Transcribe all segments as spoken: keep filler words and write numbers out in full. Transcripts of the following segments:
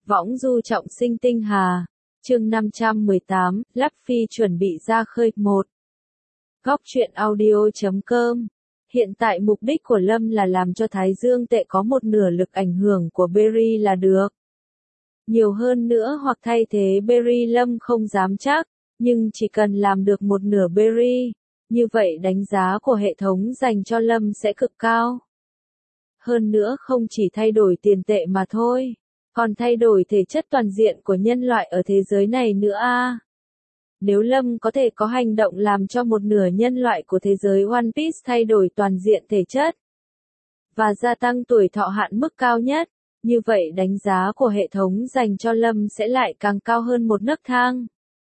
Võng du trọng sinh tinh hà. Chương năm trăm mười tám, Luffy chuẩn bị ra khơi. một. Góc truyện audio chấm com. Hiện tại mục đích của Lâm là làm cho Thái Dương tệ có một nửa lực ảnh hưởng của Berry là được. Nhiều hơn nữa hoặc thay thế Berry Lâm không dám chắc, nhưng chỉ cần làm được một nửa Berry, như vậy đánh giá của hệ thống dành cho Lâm sẽ cực cao. Hơn nữa không chỉ thay đổi tiền tệ mà thôi, còn thay đổi thể chất toàn diện của nhân loại ở thế giới này nữa a. À. Nếu Lâm có thể có hành động làm cho một nửa nhân loại của thế giới One Piece thay đổi toàn diện thể chất và gia tăng tuổi thọ hạn mức cao nhất, như vậy đánh giá của hệ thống dành cho Lâm sẽ lại càng cao hơn một nấc thang.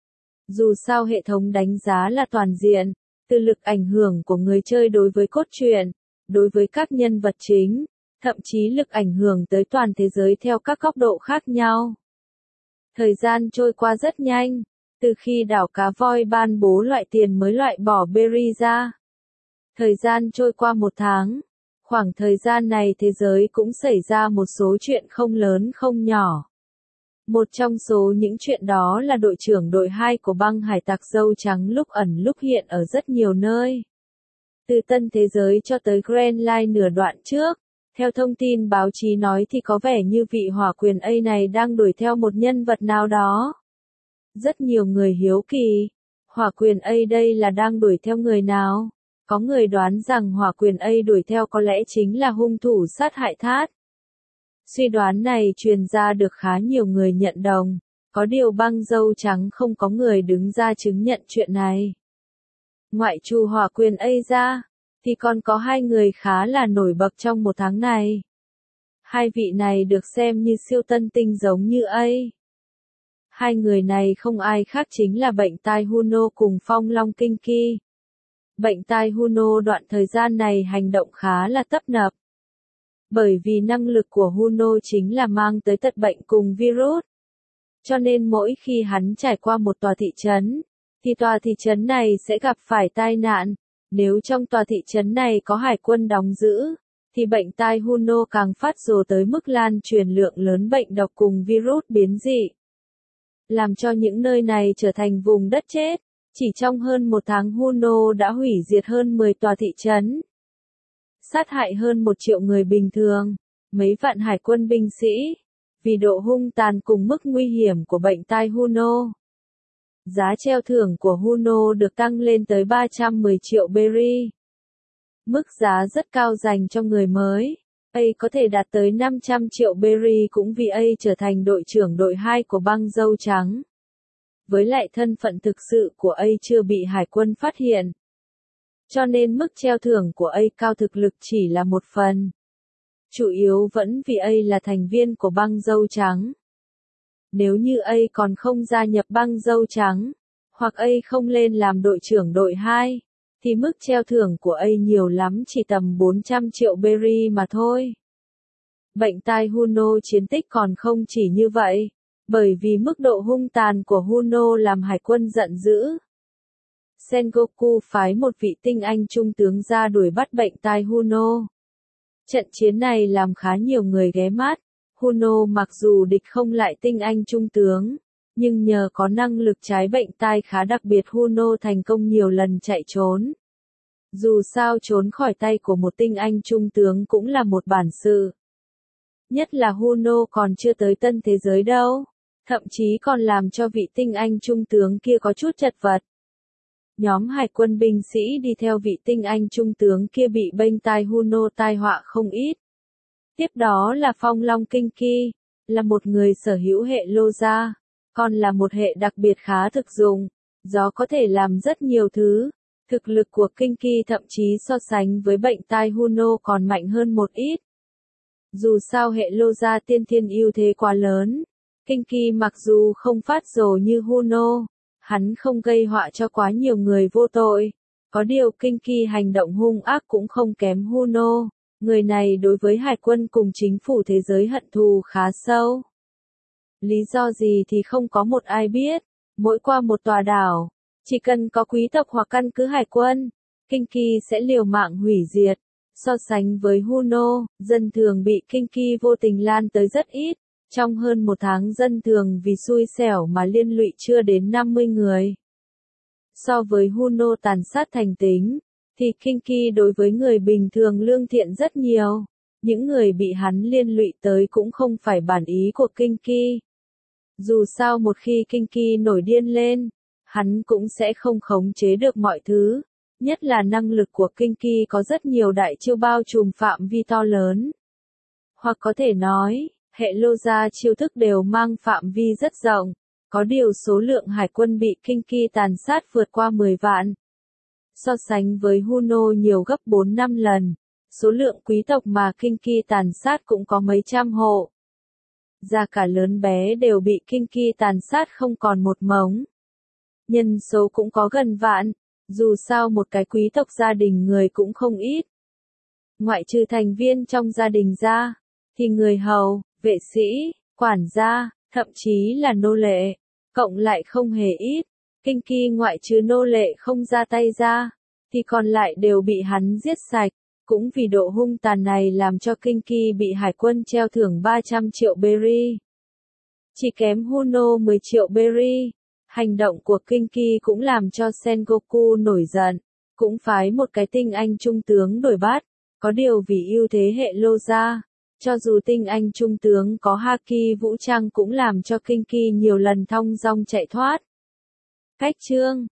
Dù sao hệ thống đánh giá là toàn diện, từ lực ảnh hưởng của người chơi đối với cốt truyện, đối với các nhân vật chính, thậm chí lực ảnh hưởng tới toàn thế giới theo các góc độ khác nhau. Thời gian trôi qua rất nhanh, từ khi đảo cá voi ban bố loại tiền mới loại bỏ Berry ra. Thời gian trôi qua một tháng, khoảng thời gian này thế giới cũng xảy ra một số chuyện không lớn không nhỏ. Một trong số những chuyện đó là đội trưởng đội hai của băng hải tặc dâu trắng lúc ẩn lúc hiện ở rất nhiều nơi. Từ tân thế giới cho tới Grand Line nửa đoạn trước, theo thông tin báo chí nói thì có vẻ như vị hỏa quyền A này đang đuổi theo một nhân vật nào đó. Rất nhiều người hiếu kỳ, hỏa quyền A đây là đang đuổi theo người nào? Có người đoán rằng hỏa quyền A đuổi theo có lẽ chính là hung thủ sát hại Thát. Suy đoán này truyền ra được khá nhiều người nhận đồng, có điều băng dâu trắng không có người đứng ra chứng nhận chuyện này. Ngoại trừ hỏa quyền A ra, thì còn có hai người khá là nổi bật trong một tháng này. Hai vị này được xem như siêu tân tinh giống như A. Hai người này không ai khác chính là bệnh tai Huno cùng Phong Long Kinky. Bệnh tai Huno đoạn thời gian này hành động khá là tấp nập. Bởi vì năng lực của Huno chính là mang tới tật bệnh cùng virus. Cho nên mỗi khi hắn trải qua một tòa thị trấn, thì tòa thị trấn này sẽ gặp phải tai nạn. Nếu trong tòa thị trấn này có hải quân đóng giữ, thì bệnh tai Huno càng phát rồ tới mức lan truyền lượng lớn bệnh độc cùng virus biến dị. Làm cho những nơi này trở thành vùng đất chết. Chỉ trong hơn một tháng Huno đã hủy diệt hơn mười tòa thị trấn. Sát hại hơn một triệu người bình thường, mấy vạn hải quân binh sĩ. Vì độ hung tàn cùng mức nguy hiểm của bệnh tai Huno, giá treo thưởng của Huno được tăng lên tới ba trăm mười triệu Berry. Mức giá rất cao dành cho người mới. A có thể đạt tới năm trăm triệu Berry cũng vì A trở thành đội trưởng đội hai của băng dâu trắng. Với lại thân phận thực sự của A chưa bị hải quân phát hiện. Cho nên mức treo thưởng của A cao thực lực chỉ là một phần. Chủ yếu vẫn vì A là thành viên của băng dâu trắng. Nếu như A còn không gia nhập băng dâu trắng, hoặc A không lên làm đội trưởng đội hai, thì mức treo thưởng của A nhiều lắm chỉ tầm bốn trăm triệu Berry mà thôi. Bệnh tai Huno chiến tích còn không chỉ như vậy, bởi vì mức độ hung tàn của Huno làm hải quân giận dữ. Sengoku phái một vị tinh anh trung tướng ra đuổi bắt bệnh tai Huno. Trận chiến này làm khá nhiều người ghé mắt. Huno mặc dù địch không lại tinh anh trung tướng, nhưng nhờ có năng lực trái bệnh tai khá đặc biệt Huno thành công nhiều lần chạy trốn. Dù sao trốn khỏi tay của một tinh anh trung tướng cũng là một bản sự. Nhất là Huno còn chưa tới tân thế giới đâu, thậm chí còn làm cho vị tinh anh trung tướng kia có chút chật vật. Nhóm hải quân binh sĩ đi theo vị tinh anh trung tướng kia bị bệnh tai Huno tai họa không ít. Tiếp đó là Phong Long Kinky, là một người sở hữu hệ lô gia, còn là một hệ đặc biệt khá thực dụng, do có thể làm rất nhiều thứ. Thực lực của Kinky thậm chí so sánh với bệnh tai Huno còn mạnh hơn một ít. Dù sao hệ lô gia tiên thiên ưu thế quá lớn, Kinky mặc dù không phát rồ như Huno, hắn không gây họa cho quá nhiều người vô tội. Có điều Kinky hành động hung ác cũng không kém Huno. Người này đối với hải quân cùng chính phủ thế giới hận thù khá sâu. Lý do gì thì không có một ai biết. Mỗi qua một tòa đảo, chỉ cần có quý tộc hoặc căn cứ hải quân, Kinky sẽ liều mạng hủy diệt. So sánh với Huno, dân thường bị Kinky vô tình lan tới rất ít. Trong hơn một tháng dân thường vì xui xẻo mà liên lụy chưa đến năm mươi người. So với Huno tàn sát thành tính, thì Kinki đối với người bình thường lương thiện rất nhiều. Những người bị hắn liên lụy tới cũng không phải bản ý của Kinki. Dù sao một khi Kinki nổi điên lên, hắn cũng sẽ không khống chế được mọi thứ. Nhất là năng lực của Kinki có rất nhiều đại chiêu bao trùm phạm vi to lớn. Hoặc có thể nói, hệ lô gia chiêu thức đều mang phạm vi rất rộng. Có điều số lượng hải quân bị Kinki tàn sát vượt qua mười vạn. So sánh với Huno nhiều gấp bốn năm lần, số lượng quý tộc mà Kinki tàn sát cũng có mấy trăm hộ. Già cả lớn bé đều bị Kinki tàn sát không còn một mống. Nhân số cũng có gần vạn, dù sao một cái quý tộc gia đình người cũng không ít. Ngoại trừ thành viên trong gia đình ra, thì người hầu, vệ sĩ, quản gia, thậm chí là nô lệ, cộng lại không hề ít. Kinki ngoại trừ nô lệ không ra tay ra, thì còn lại đều bị hắn giết sạch. Cũng vì độ hung tàn này làm cho Kinki bị hải quân treo thưởng ba trăm triệu berry. Chỉ kém Huno mười triệu berry. Hành động của Kinki cũng làm cho Sengoku nổi giận, cũng phái một cái tinh anh trung tướng đuổi bắt. Có điều vì ưu thế hệ lô gia, cho dù tinh anh trung tướng có haki vũ trang cũng làm cho Kinki nhiều lần thong dong chạy thoát. Cách chương